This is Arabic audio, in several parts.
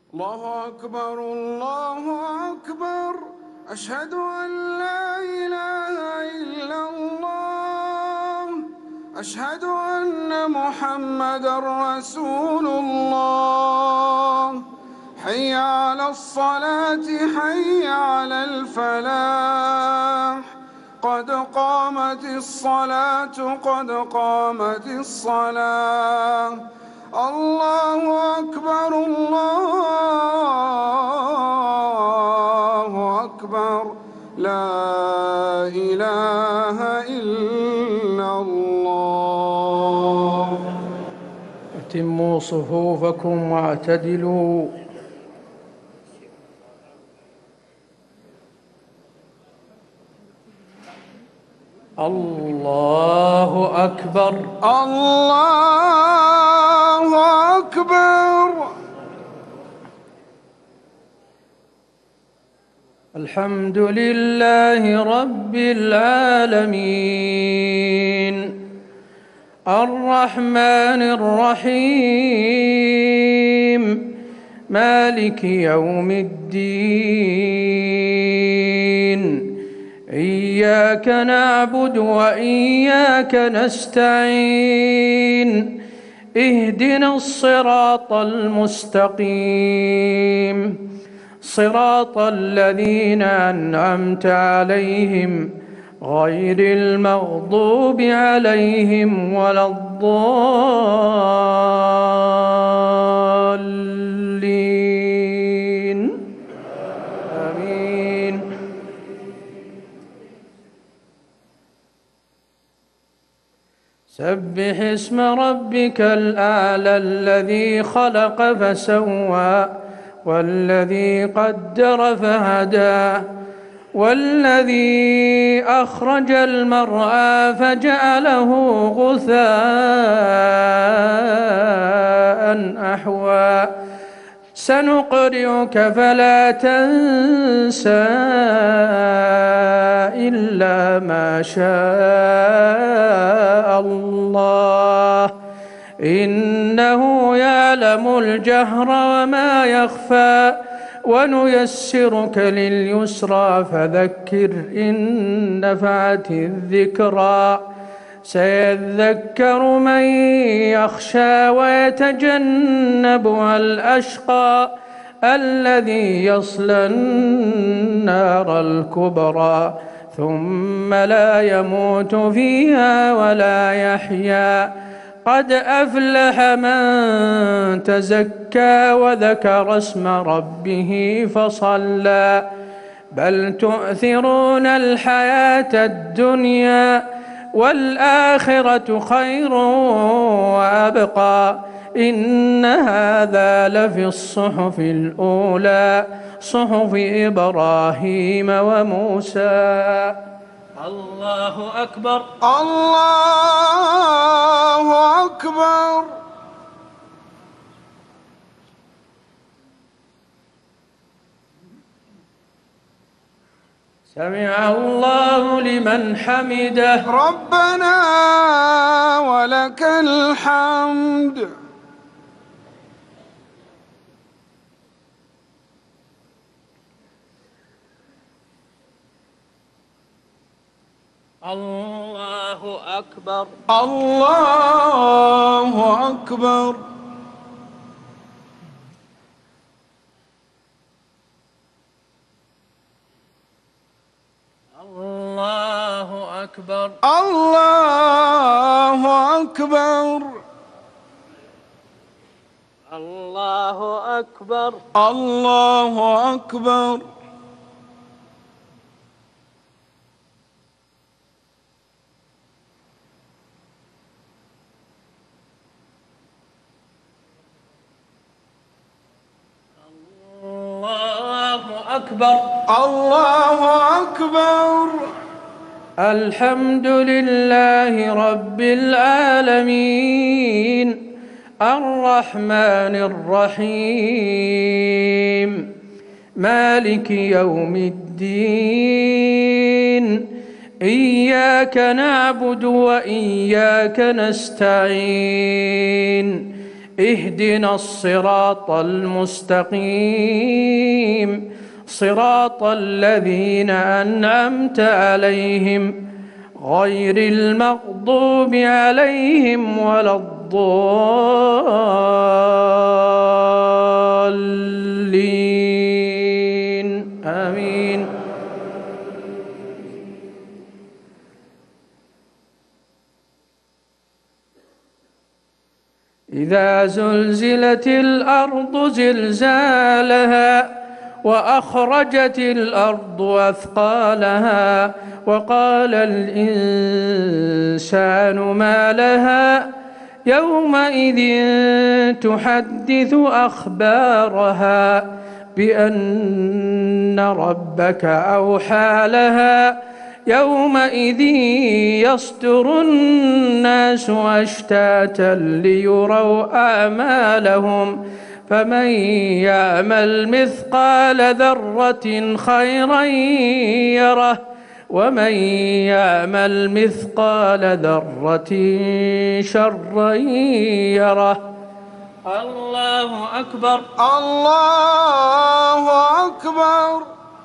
الله أكبر الله أكبر، أشهد أن لا إله إلا الله، أشهد أن محمدًا رسول الله. حي على الصلاة حي على الفلاح، قد قامت الصلاة قد قامت الصلاة. الله أكبر الله أكبر، لا إله إلا الله. أتموا صفوفكم واعتدلوا. الله أكبر الله أكبر. الحمد لله رب العالمين، الرحمن الرحيم، مالك يوم الدين. إياك نعبد وإياك نستعين، اهدنا الصراط المستقيم، صراط الذين أنعمت عليهم غير المغضوب عليهم ولا الضالين. آمين. سبح اسم ربك الأعلى الذي خلق فسوى والذي قدر فهدى والذي أخرج المرعى فجعله غثاء أحوى. سنقرئك فلا تنسى إلا ما شاء الله، إنه يعلم الجهر وما يخفى. ونيسرك لليسرى فذكر إن نفعت الذكرى. سيذكر من يخشى ويتجنبها الأشقى الذي يصلى النار الكبرى ثم لا يموت فيها ولا يحيا. قد أفلح من تزكى وذكر اسم ربه فصلى. بل تؤثرون الحياة الدنيا والآخرة خير وأبقى. إن هذا لفي الصحف الأولى، صحف إبراهيم وموسى. الله أكبر الله أكبر. سمع الله لمن حمده. ربنا ولك الحمد. الله أكبر الله أكبر. الله أكبر الله أكبر. الله أكبر الله أكبر. الله أكبر الله أكبر. الحمد لله رب العالمين، الرحمن الرحيم، مالك يوم الدين. إياك نعبد وإياك نستعين، اهدنا الصراط المستقيم صراط الذين أنعمت عليهم غير المغضوب عليهم ولا الضالين آمين. إذا زلزلت الأرض زلزالها وأخرجت الأرض أثقالها وقال الإنسان ما لها يومئذ تحدث أخبارها بأن ربك أوحى لها يومئذ يصدر الناس أشتاتا ليروا أعمالهم فمن يعمل مثقال ذرة خيرا يره ومن يعمل مثقال ذرة شرا يره. الله أكبر. الله أكبر.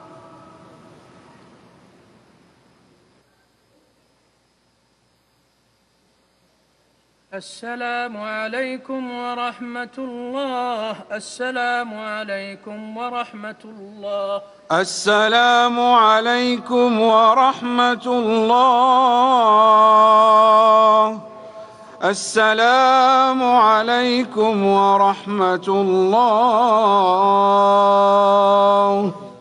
السلام عليكم ورحمة الله. السلام عليكم ورحمة الله. السلام عليكم ورحمة الله. السلام عليكم ورحمة الله.